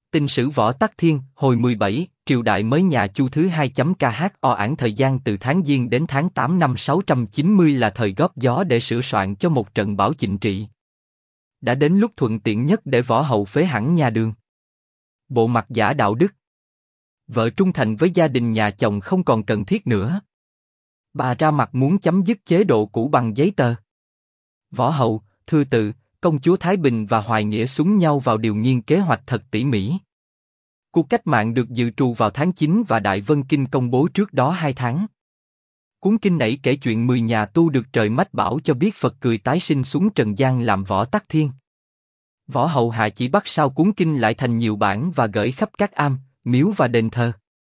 Tình sử Võ Tắc Thiên, hồi 17, triều đại mới nhà Chu thứ 2.kho ảng thời gian từ tháng Giêng đến tháng 8 năm 690 là thời góp gió để sửa soạn cho một trận Bảo Chỉnh trị. Đã đến lúc thuận tiện nhất để Võ Hậu phế hẳn nhà Đường. Bộ mặt giả đạo đức. Vợ trung thành với gia đình nhà chồng không còn cần thiết nữa. Bà ra mặt muốn chấm dứt chế độ cũ bằng giấy tờ. Võ Hậu, Thư Tự, công chúa Thái Bình và Hoài Nghĩa súng nhau vào điều nghiên kế hoạch thật tỉ mỉ. Cuộc cách mạng được dự trù vào tháng 9 và Đại Vân Kinh công bố trước đó 2 tháng. Cuốn kinh nảy kể chuyện 10 nhà tu được trời mách bảo cho biết Phật cười tái sinh xuống trần gian làm Võ Tắc Thiên. Võ Hậu hạ chỉ bắt sao cuốn kinh lại thành nhiều bản và gửi khắp các am, miếu và đền thờ.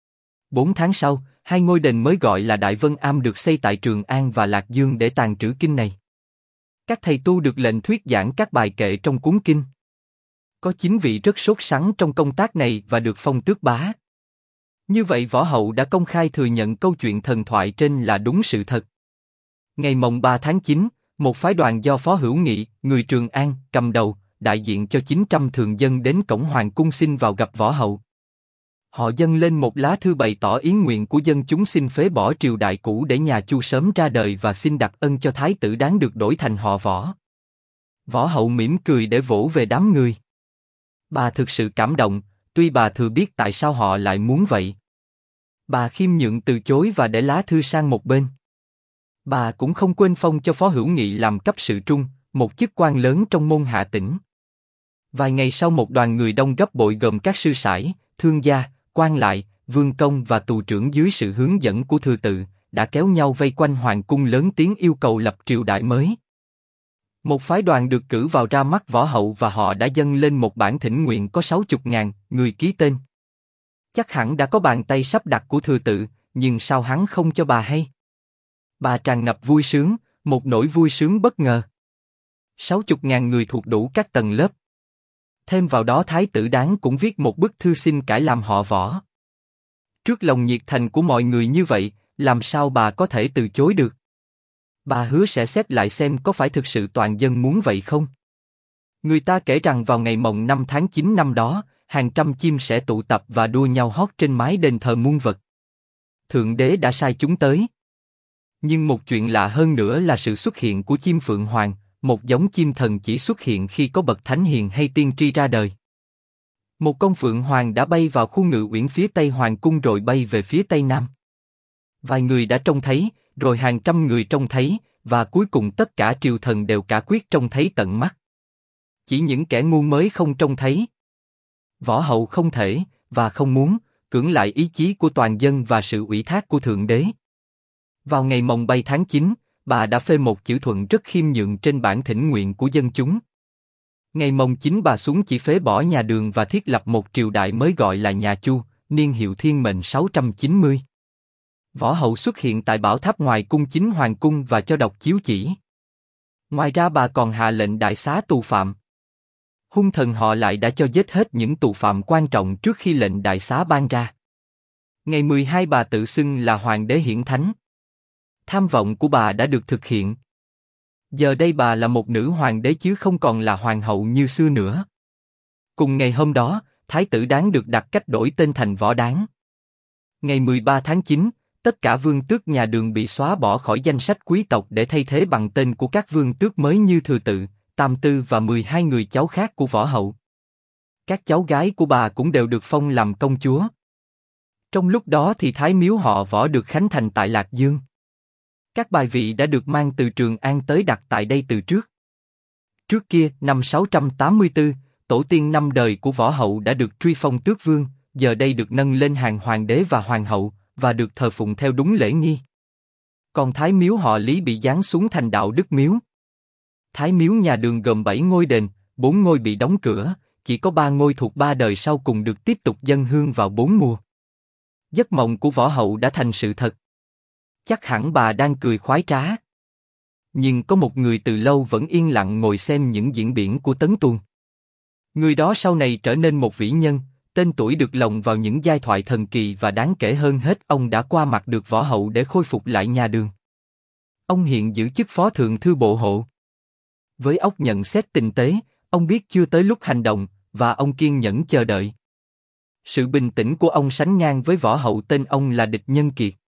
4 tháng sau, 2 ngôi đền mới gọi là Đại Vân Am được xây tại Trường An và Lạc Dương để tàng trữ kinh này. Các thầy tu được lệnh thuyết giảng các bài kệ trong cuốn kinh. Có 9 vị rất sốt sắng trong công tác này và được phong tước bá. Như vậy Võ Hậu đã công khai thừa nhận câu chuyện thần thoại trên là đúng sự thật. Ngày mồng 3 tháng 9, một phái đoàn do Phó Hữu Nghị, người Trường An, cầm đầu, đại diện cho 900 thường dân đến cổng Hoàng cung xin vào gặp Võ Hậu. Họ dâng lên một lá thư bày tỏ ý nguyện của dân chúng xin phế bỏ triều đại cũ để nhà Chu sớm ra đời và xin đặc ân cho thái tử đáng được đổi thành họ Võ. Võ Hậu mỉm cười để vỗ về đám người. Bà thực sự cảm động, tuy bà thừa biết tại sao họ lại muốn vậy. Bà khiêm nhượng từ chối và để lá thư sang một bên. Bà cũng không quên phong cho Phó Hữu Nghị làm cấp sự trung, một chức quan lớn trong môn Hạ Tỉnh. Vài ngày sau một đoàn người đông gấp bội gồm các sư sãi, thương gia, quan lại, vương công và tù trưởng dưới sự hướng dẫn của Thư Tự, đã kéo nhau vây quanh hoàng cung lớn tiếng yêu cầu lập triều đại mới. Một phái đoàn được cử vào ra mắt Võ Hậu và họ đã dâng lên một bản thỉnh nguyện có 60.000 người ký tên. Chắc hẳn đã có bàn tay sắp đặt của Thư Tự, nhưng sao hắn không cho bà hay? Bà tràn ngập vui sướng, một nỗi vui sướng bất ngờ. 60.000 người thuộc đủ các tầng lớp. Thêm vào đó Thái tử Đáng cũng viết một bức thư xin cải làm họ Võ. Trước lòng nhiệt thành của mọi người như vậy, làm sao bà có thể từ chối được? Bà hứa sẽ xét lại xem có phải thực sự toàn dân muốn vậy không. Người ta kể rằng vào ngày mồng 5 tháng 9 năm đó, hàng trăm chim sẽ tụ tập và đua nhau hót trên mái đền thờ muôn vật. Thượng đế đã sai chúng tới. Nhưng một chuyện lạ hơn nữa là sự xuất hiện của chim Phượng Hoàng, một giống chim thần chỉ xuất hiện khi có bậc thánh hiền hay tiên tri ra đời. Một con Phượng Hoàng đã bay vào khu ngự uyển phía tây hoàng cung rồi bay về phía tây nam. Vài người đã trông thấy, rồi hàng trăm người trông thấy, và cuối cùng tất cả triều thần đều cả quyết trông thấy tận mắt. Chỉ những kẻ ngu mới không trông thấy. Võ Hậu không thể, và không muốn, cưỡng lại ý chí của toàn dân và sự ủy thác của Thượng Đế. Vào ngày mồng 7 tháng 9, bà đã phê một chữ thuận rất khiêm nhượng trên bản thỉnh nguyện của dân chúng. Ngày mồng 9 bà xuống chỉ phế bỏ nhà Đường và thiết lập một triều đại mới gọi là nhà Chu, niên hiệu Thiên Mệnh 690. Võ Hậu xuất hiện tại bảo tháp ngoài cung chính hoàng cung và cho đọc chiếu chỉ. Ngoài ra bà còn hạ lệnh đại xá tù phạm. Hung thần họ lại đã cho giết hết những tù phạm quan trọng trước khi lệnh đại xá ban ra. Ngày 12 bà tự xưng là Hoàng đế hiển thánh. Tham vọng của bà đã được thực hiện. Giờ đây bà là một nữ hoàng đế chứ không còn là hoàng hậu như xưa nữa. Cùng ngày hôm đó, Thái tử Đáng được đặt cách đổi tên thành Võ Đáng. Ngày 13 tháng 9, tất cả vương tước nhà Đường bị xóa bỏ khỏi danh sách quý tộc để thay thế bằng tên của các vương tước mới như Thừa Tự, Tam Tư và 12 người cháu khác của Võ Hậu. Các cháu gái của bà cũng đều được phong làm công chúa. Trong lúc đó thì Thái miếu họ Võ được khánh thành tại Lạc Dương. Các bài vị đã được mang từ Trường An tới đặt tại đây từ trước. Trước kia, năm 684, tổ tiên 5 đời của Võ Hậu đã được truy phong tước vương, giờ đây được nâng lên hàng hoàng đế và hoàng hậu, và được thờ phụng theo đúng lễ nghi. Còn Thái miếu họ Lý bị giáng xuống thành Đạo Đức miếu. Thái miếu nhà Đường gồm 7 ngôi đền, 4 ngôi bị đóng cửa, chỉ có 3 ngôi thuộc 3 đời sau cùng được tiếp tục dâng hương vào 4 mùa. Giấc mộng của Võ Hậu đã thành sự thật. Chắc hẳn bà đang cười khoái trá. Nhưng có một người từ lâu vẫn yên lặng ngồi xem những diễn biến của Tấn Tuồng. Người đó sau này trở nên một vĩ nhân, tên tuổi được lồng vào những giai thoại thần kỳ và đáng kể hơn hết ông đã qua mặt được Võ Hậu để khôi phục lại nhà Đường. Ông hiện giữ chức phó thượng thư bộ hộ. Với óc nhận xét tinh tế, ông biết chưa tới lúc hành động, và ông kiên nhẫn chờ đợi. Sự bình tĩnh của ông sánh ngang với võ hậu tên ông là địch nhân kiệt.